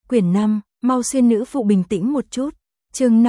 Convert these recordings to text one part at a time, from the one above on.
Quyển 5, mau xuyên nữ phụ bình tĩnh một chút. Chương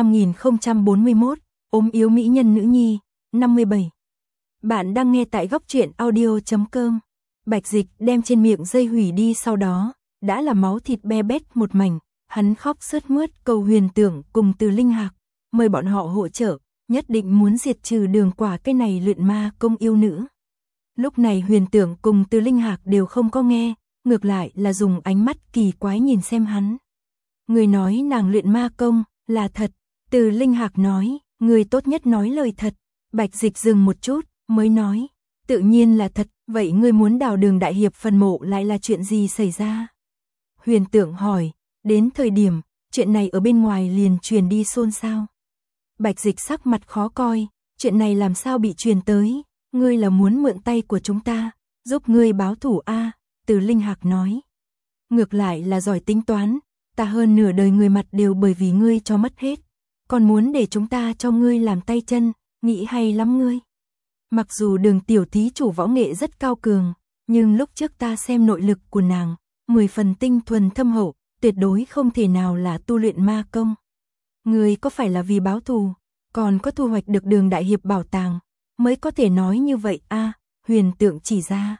5041, ốm yếu mỹ nhân nữ nhi, 57. Bạn đang nghe tại góc truyện audio.com. Bạch Dịch đem trên miệng dây hủy đi, sau đó đã là máu thịt be bét một mảnh. Hắn khóc sướt mướt cầu Huyền Tưởng cùng Từ Linh Hạc mời bọn họ hỗ trợ, nhất định muốn diệt trừ Đường Quả cái này luyện ma công yêu nữ. Lúc này Huyền Tưởng cùng Từ Linh Hạc đều không có nghe, ngược lại là dùng ánh mắt kỳ quái nhìn xem hắn. Người nói nàng luyện ma công là thật. Từ Linh Hạc nói, người tốt nhất nói lời thật. Bạch Dịch dừng một chút mới nói, tự nhiên là thật. Vậy ngươi muốn đào Đường đại hiệp phần mộ lại là chuyện gì xảy ra? Huyền Tưởng hỏi. Đến thời điểm chuyện này ở bên ngoài liền truyền đi xôn xao. Bạch Dịch sắc mặt khó coi, chuyện này làm sao bị truyền tới? Ngươi là muốn mượn tay của chúng ta giúp ngươi báo thù a? Từ Linh Hạc nói. Ngược lại là giỏi tính toán, ta hơn nửa đời người mặt đều bởi vì ngươi cho mất hết, còn muốn để chúng ta cho ngươi làm tay chân, nghĩ hay lắm ngươi. Mặc dù Đường tiểu thí chủ võ nghệ rất cao cường, nhưng lúc trước ta xem nội lực của nàng, 10 phần tinh thuần thâm hậu, tuyệt đối không thể nào là tu luyện ma công. Ngươi có phải là vì báo thù, còn có thu hoạch được Đường đại hiệp bảo tàng, mới có thể nói như vậy a? Huyền Tưởng chỉ ra.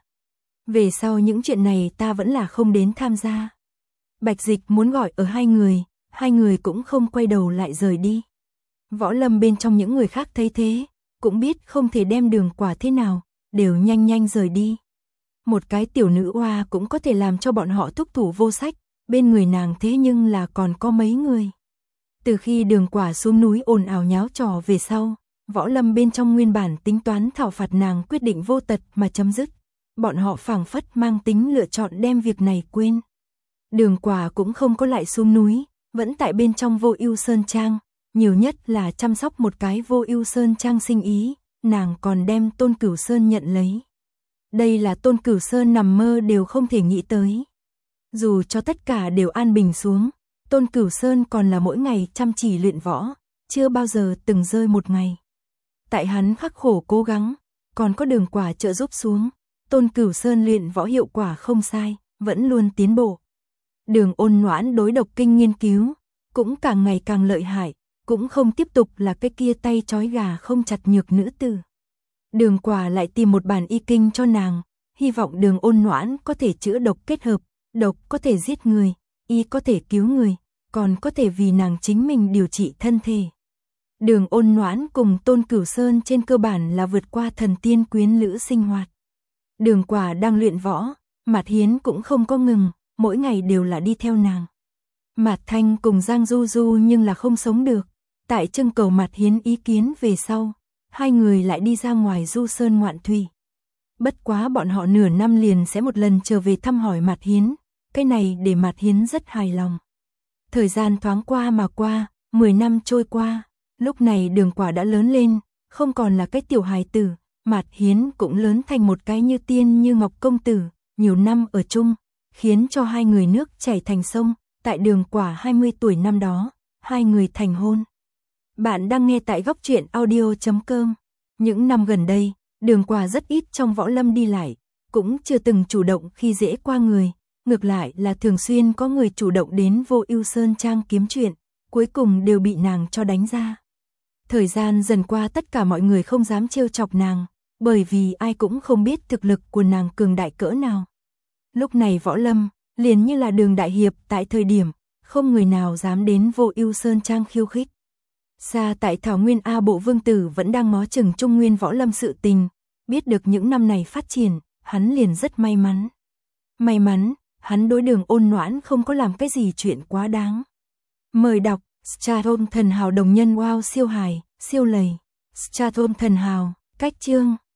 Về sau những chuyện này ta vẫn là không đến tham gia. Bạch Dịch muốn gọi ở hai người cũng không quay đầu lại rời đi. Võ lâm bên trong những người khác thấy thế, cũng biết không thể đem Đường Quả thế nào, đều nhanh nhanh rời đi. Một cái tiểu nữ oa cũng có thể làm cho bọn họ thúc thủ vô sách, bên người nàng thế nhưng là còn có mấy người. Từ khi Đường Quả xuống núi ồn ào nháo trò về sau, võ lâm bên trong nguyên bản tính toán thảo phạt nàng quyết định vô tật mà chấm dứt. Bọn họ phảng phất mang tính lựa chọn đem việc này quên. Đường Quả cũng không có lại xuống núi, vẫn tại bên trong Vô Ưu Sơn Trang, nhiều nhất là chăm sóc một cái Vô Ưu Sơn Trang sinh ý, nàng còn đem Tôn Cửu Sơn nhận lấy. Đây là Tôn Cửu Sơn nằm mơ đều không thể nghĩ tới. Dù cho tất cả đều an bình xuống, Tôn Cửu Sơn còn là mỗi ngày chăm chỉ luyện võ, chưa bao giờ từng rơi một ngày. Tại hắn khắc khổ cố gắng, còn có Đường Quả trợ giúp xuống, Tôn Cửu Sơn luyện võ hiệu quả không sai, vẫn luôn tiến bộ. Đường Ôn Noãn đối độc kinh nghiên cứu, cũng càng ngày càng lợi hại, cũng không tiếp tục là cái kia tay trói gà không chặt nhược nữ tử. Đường Quả lại tìm một bản y kinh cho nàng, hy vọng Đường Ôn Noãn có thể chữa độc kết hợp, độc có thể giết người, y có thể cứu người, còn có thể vì nàng chính mình điều trị thân thể. Đường Ôn Noãn cùng Tôn Cửu Sơn trên cơ bản là vượt qua thần tiên quyến lữ sinh hoạt. Đường Quả đang luyện võ, Mạt Hiến cũng không có ngừng, mỗi ngày đều là đi theo nàng. Mạt Thanh cùng Giang Du Du nhưng là không sống được, tại trưng cầu Mạt Hiến ý kiến về sau, hai người lại đi ra ngoài du sơn ngoạn thủy. Bất quá bọn họ nửa năm liền sẽ một lần trở về thăm hỏi Mạt Hiến, cái này để Mạt Hiến rất hài lòng. Thời gian thoáng qua mà qua, 10 năm trôi qua, lúc này Đường Quả đã lớn lên, không còn là cái tiểu hài tử, Mạt Hiến cũng lớn thành một cái như tiên như ngọc công tử, nhiều năm ở chung, khiến cho hai người nước chảy thành sông, tại Đường Quả 20 tuổi năm đó, hai người thành hôn. Bạn đang nghe tại góc truyện audio.com. Những năm gần đây, Đường Quả rất ít trong võ lâm đi lại, cũng chưa từng chủ động khi dễ qua người, ngược lại là thường xuyên có người chủ động đến Vô Ưu Sơn Trang kiếm chuyện, cuối cùng đều bị nàng cho đánh ra. Thời gian dần qua tất cả mọi người không dám trêu chọc nàng, bởi vì ai cũng không biết thực lực của nàng cường đại cỡ nào. Lúc này võ lâm, liền như là Đường đại hiệp tại thời điểm, không người nào dám đến Vô Ưu Sơn Trang khiêu khích. Xa tại Thảo Nguyên A Bộ Vương Tử vẫn đang ngó chừng Trung Nguyên võ lâm sự tình, biết được những năm này phát triển, hắn liền rất may mắn. May mắn, hắn đối Đường Ôn Noãn không có làm cái gì chuyện quá đáng. Mời đọc Straton Thần Hào đồng nhân wow siêu hài, siêu lầy. Straton Thần Hào, cách chương